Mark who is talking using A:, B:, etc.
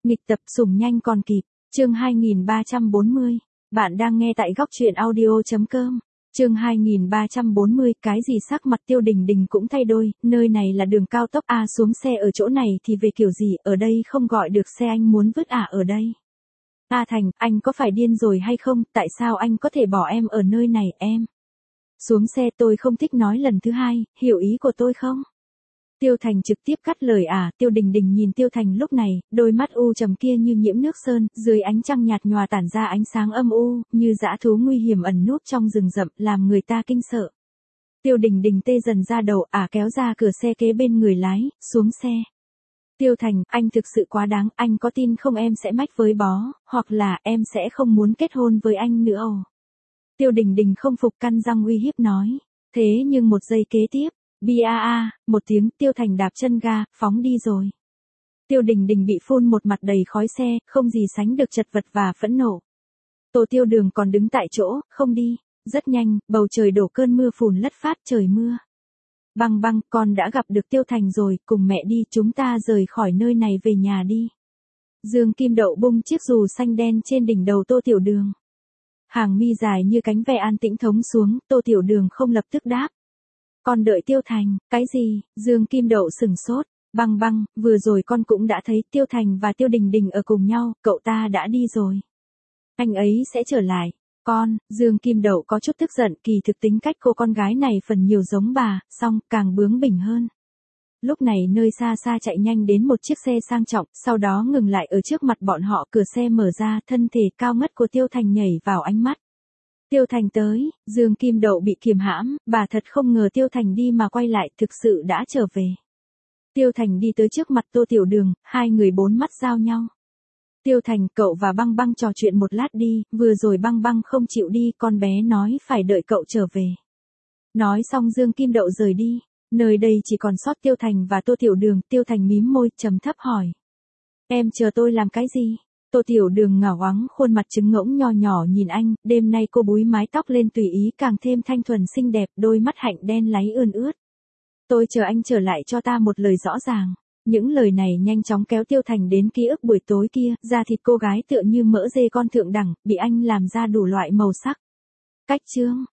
A: Nghịch tập sủng nhanh còn kịp. Chương 2340. Bạn đang nghe tại góc truyện audio.com. Chương 2340, cái gì sắc mặt Tiêu Đình Đình cũng thay đổi, nơi này là đường cao tốc à, xuống xe ở chỗ này thì về kiểu gì, ở đây không gọi được xe, anh muốn vứt à ở đây. A Thành, anh có phải điên rồi hay không, tại sao anh có thể bỏ em ở nơi này em? Xuống xe, tôi không thích nói lần thứ hai, hiểu ý của tôi không? Tiêu Thành trực tiếp cắt lời à. Tiêu Đình Đình nhìn Tiêu Thành lúc này, đôi mắt u trầm kia như nhiễm nước sơn, dưới ánh trăng nhạt nhòa tản ra ánh sáng âm u, như dã thú nguy hiểm ẩn núp trong rừng rậm, làm người ta kinh sợ. Tiêu Đình Đình tê dần ra đầu à, kéo ra cửa xe kế bên người lái, xuống xe. Tiêu Thành, anh thực sự quá đáng, anh có tin không em sẽ mách với bó, hoặc là em sẽ không muốn kết hôn với anh nữa ồ. Tiêu Đình Đình không phục, căn răng uy hiếp nói. Thế nhưng một giây kế tiếp, một tiếng, Tiêu Thành đạp chân ga, phóng đi rồi. Tiêu Đình Đình bị phun một mặt đầy khói xe, không gì sánh được chật vật và phẫn nộ. Tô Tiêu Đường còn đứng tại chỗ, không đi. Rất nhanh, bầu trời đổ cơn mưa phùn lất phát, trời mưa. Băng băng, con đã gặp được Tiêu Thành rồi, cùng mẹ đi, chúng ta rời khỏi nơi này về nhà đi. Dương Kim Đậu bung chiếc dù xanh đen trên đỉnh đầu Tô Tiểu Đường. Hàng mi dài như cánh ve an tĩnh thống xuống, Tô Tiểu Đường không lập tức đáp. Con đợi Tiêu Thành, cái gì? Dương Kim Đậu sừng sốt. Băng băng, vừa rồi con cũng đã thấy Tiêu Thành và Tiêu Đình Đình ở cùng nhau, cậu ta đã đi rồi. Anh ấy sẽ trở lại. Con, Dương Kim Đậu có chút tức giận, kỳ thực tính cách cô con gái này phần nhiều giống bà, song càng bướng bỉnh hơn. Lúc này nơi xa xa chạy nhanh đến một chiếc xe sang trọng, sau đó ngừng lại ở trước mặt bọn họ, cửa xe mở ra, thân thể cao ngất của Tiêu Thành nhảy vào ánh mắt. Tiêu Thành tới, Dương Kim Đậu bị kiềm hãm, bà thật không ngờ Tiêu Thành đi mà quay lại, thực sự đã trở về. Tiêu Thành đi tới trước mặt Tô Tiểu Đường, hai người bốn mắt giao nhau. Tiêu Thành, cậu và băng băng trò chuyện một lát đi, vừa rồi băng băng không chịu đi, con bé nói phải đợi cậu trở về. Nói xong Dương Kim Đậu rời đi, nơi đây chỉ còn sót Tiêu Thành và Tô Tiểu Đường. Tiêu Thành mím môi, trầm thấp hỏi. Em chờ tôi làm cái gì? Tô Tiểu Đường ngả ngoáng khuôn mặt trứng ngỗng nho nhỏ nhìn anh, đêm nay cô búi mái tóc lên tùy ý càng thêm thanh thuần xinh đẹp, đôi mắt hạnh đen láy ươn ướt. Tôi chờ anh trở lại cho ta một lời rõ ràng. Những lời này nhanh chóng kéo Tiêu Thành đến ký ức buổi tối kia, da thịt cô gái tựa như mỡ dê con thượng đẳng, bị anh làm ra đủ loại màu sắc. Cách chương,